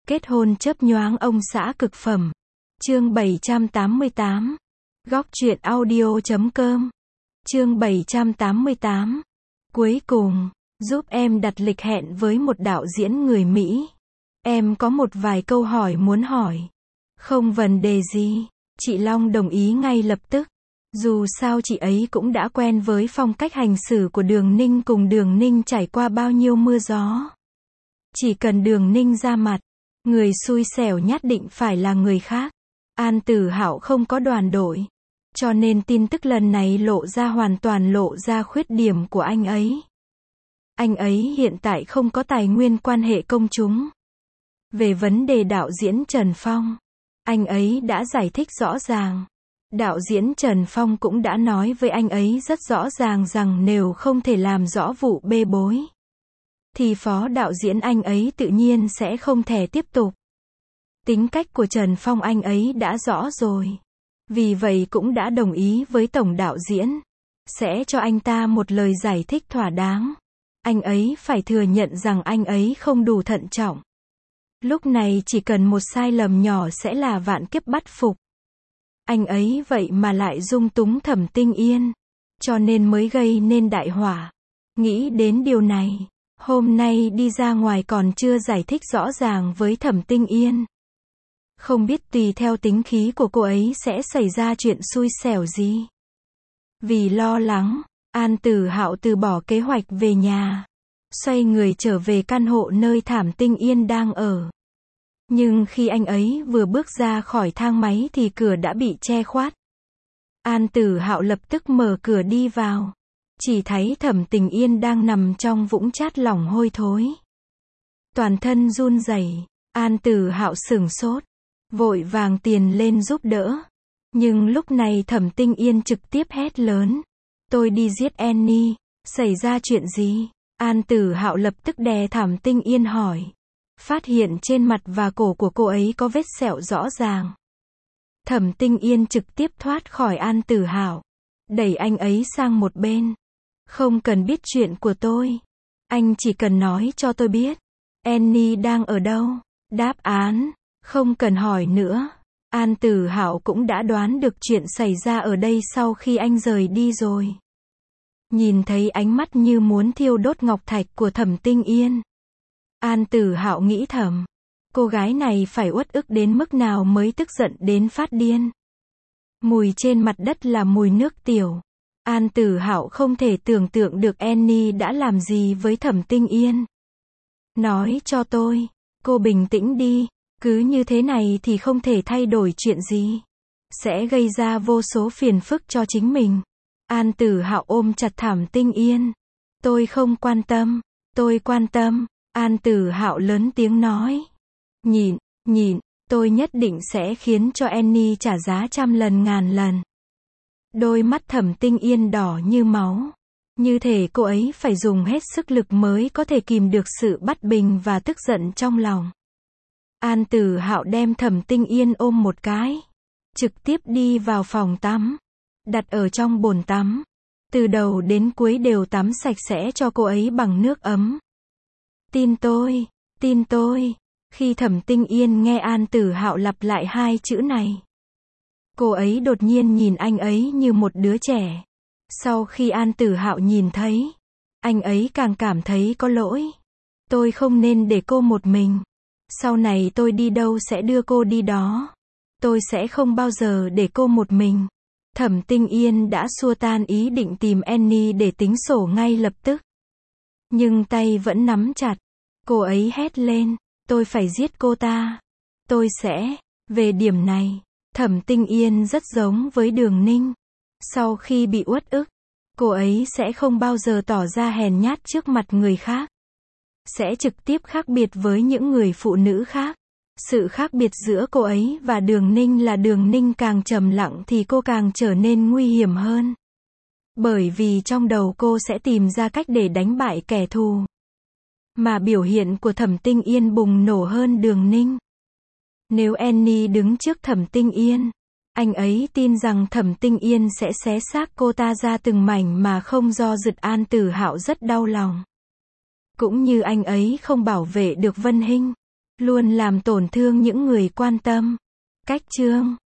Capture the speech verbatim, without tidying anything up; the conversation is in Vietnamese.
Kết hôn chớp nhoáng ông xã cực phẩm. Chương bảy trăm tám mươi tám. Góc truyện audio chấm com. Chương bảy trăm tám mươi tám. Cuối cùng, giúp em đặt lịch hẹn với một đạo diễn người Mỹ. Em có một vài câu hỏi muốn hỏi. Không vấn đề gì. Chị Long đồng ý ngay lập tức. Dù sao chị ấy cũng đã quen với phong cách hành xử của Đường Ninh, cùng Đường Ninh trải qua bao nhiêu mưa gió. Chỉ cần Đường Ninh ra mặt, người xui xẻo nhất định phải là người khác. An Tử Hạo không có đoàn đội, cho nên tin tức lần này lộ ra hoàn toàn lộ ra khuyết điểm của anh ấy. Anh ấy hiện tại không có tài nguyên quan hệ công chúng. Về vấn đề đạo diễn Trần Phong, anh ấy đã giải thích rõ ràng. Đạo diễn Trần Phong cũng đã nói với anh ấy rất rõ ràng rằng nếu không thể làm rõ vụ bê bối, thì phó đạo diễn anh ấy tự nhiên sẽ không thể tiếp tục. Tính cách của Trần Phong anh ấy đã rõ rồi. Vì vậy cũng đã đồng ý với tổng đạo diễn, sẽ cho anh ta một lời giải thích thỏa đáng. Anh ấy phải thừa nhận rằng anh ấy không đủ thận trọng. Lúc này chỉ cần một sai lầm nhỏ sẽ là vạn kiếp bất phục. Anh ấy vậy mà lại dung túng Thẩm Tinh Yên, cho nên mới gây nên đại họa. Nghĩ đến điều này, hôm nay đi ra ngoài còn chưa giải thích rõ ràng với Thẩm Tinh Yên. Không biết tùy theo tính khí của cô ấy sẽ xảy ra chuyện xui xẻo gì. Vì lo lắng, An Tử Hạo từ bỏ kế hoạch về nhà, xoay người trở về căn hộ nơi Thẩm Tinh Yên đang ở. Nhưng khi anh ấy vừa bước ra khỏi thang máy thì cửa đã bị che khuất. An Tử Hạo lập tức mở cửa đi vào. Chỉ thấy Thẩm Tinh Yên đang nằm trong vũng chát lỏng hôi thối. Toàn thân run rẩy, An Tử Hạo sửng sốt, vội vàng tiền lên giúp đỡ. Nhưng lúc này Thẩm Tinh Yên trực tiếp hét lớn. Tôi đi giết Annie, xảy ra chuyện gì? An Tử Hạo lập tức đè Thẩm Tinh Yên hỏi. Phát hiện trên mặt và cổ của cô ấy có vết sẹo rõ ràng. Thẩm Tinh Yên trực tiếp thoát khỏi An Tử Hạo, đẩy anh ấy sang một bên. Không cần biết chuyện của tôi. Anh chỉ cần nói cho tôi biết. Annie đang ở đâu? Đáp án, không cần hỏi nữa. An Tử Hạo cũng đã đoán được chuyện xảy ra ở đây sau khi anh rời đi rồi. Nhìn thấy ánh mắt như muốn thiêu đốt ngọc thạch của Thẩm Tinh Yên, An Tử Hạo nghĩ thầm, cô gái này phải uất ức đến mức nào mới tức giận đến phát điên. Mùi trên mặt đất là mùi nước tiểu. An Tử Hạo không thể tưởng tượng được Annie đã làm gì với Thẩm Tinh Yên. Nói cho tôi, cô bình tĩnh đi, cứ như thế này thì không thể thay đổi chuyện gì. Sẽ gây ra vô số phiền phức cho chính mình. An Tử Hạo ôm chặt Thẩm Tinh Yên. Tôi không quan tâm, tôi quan tâm. An Tử Hạo lớn tiếng nói. Nhịn, nhịn, tôi nhất định sẽ khiến cho Annie trả giá trăm lần ngàn lần. Đôi mắt Thẩm Tinh Yên đỏ như máu. Như thể cô ấy phải dùng hết sức lực mới có thể kìm được sự bất bình và tức giận trong lòng. An Tử Hạo đem Thẩm Tinh Yên ôm một cái, trực tiếp đi vào phòng tắm, đặt ở trong bồn tắm. Từ đầu đến cuối đều tắm sạch sẽ cho cô ấy bằng nước ấm. Tin tôi, tin tôi. Khi Thẩm Tinh Yên nghe An Tử Hạo lặp lại hai chữ này, cô ấy đột nhiên nhìn anh ấy như một đứa trẻ. Sau khi An Tử Hạo nhìn thấy, anh ấy càng cảm thấy có lỗi. Tôi không nên để cô một mình. Sau này tôi đi đâu sẽ đưa cô đi đó. Tôi sẽ không bao giờ để cô một mình. Thẩm Tinh Yên đã xua tan ý định tìm Annie để tính sổ ngay lập tức. Nhưng tay vẫn nắm chặt. Cô ấy hét lên, tôi phải giết cô ta. Tôi sẽ, về điểm này, Thẩm Tinh Yên rất giống với Đường Ninh. Sau khi bị uất ức, cô ấy sẽ không bao giờ tỏ ra hèn nhát trước mặt người khác. Sẽ trực tiếp khác biệt với những người phụ nữ khác. Sự khác biệt giữa cô ấy và Đường Ninh là Đường Ninh càng trầm lặng thì cô càng trở nên nguy hiểm hơn. Bởi vì trong đầu cô sẽ tìm ra cách để đánh bại kẻ thù. Mà biểu hiện của Thẩm Tinh Yên bùng nổ hơn Đường Ninh. Nếu Annie đứng trước Thẩm Tinh Yên, anh ấy tin rằng Thẩm Tinh Yên sẽ xé xác cô ta ra từng mảnh mà không do dự. An Tử Hạo rất đau lòng. Cũng như anh ấy không bảo vệ được Vân Hinh. Luôn làm tổn thương những người quan tâm. Cách chương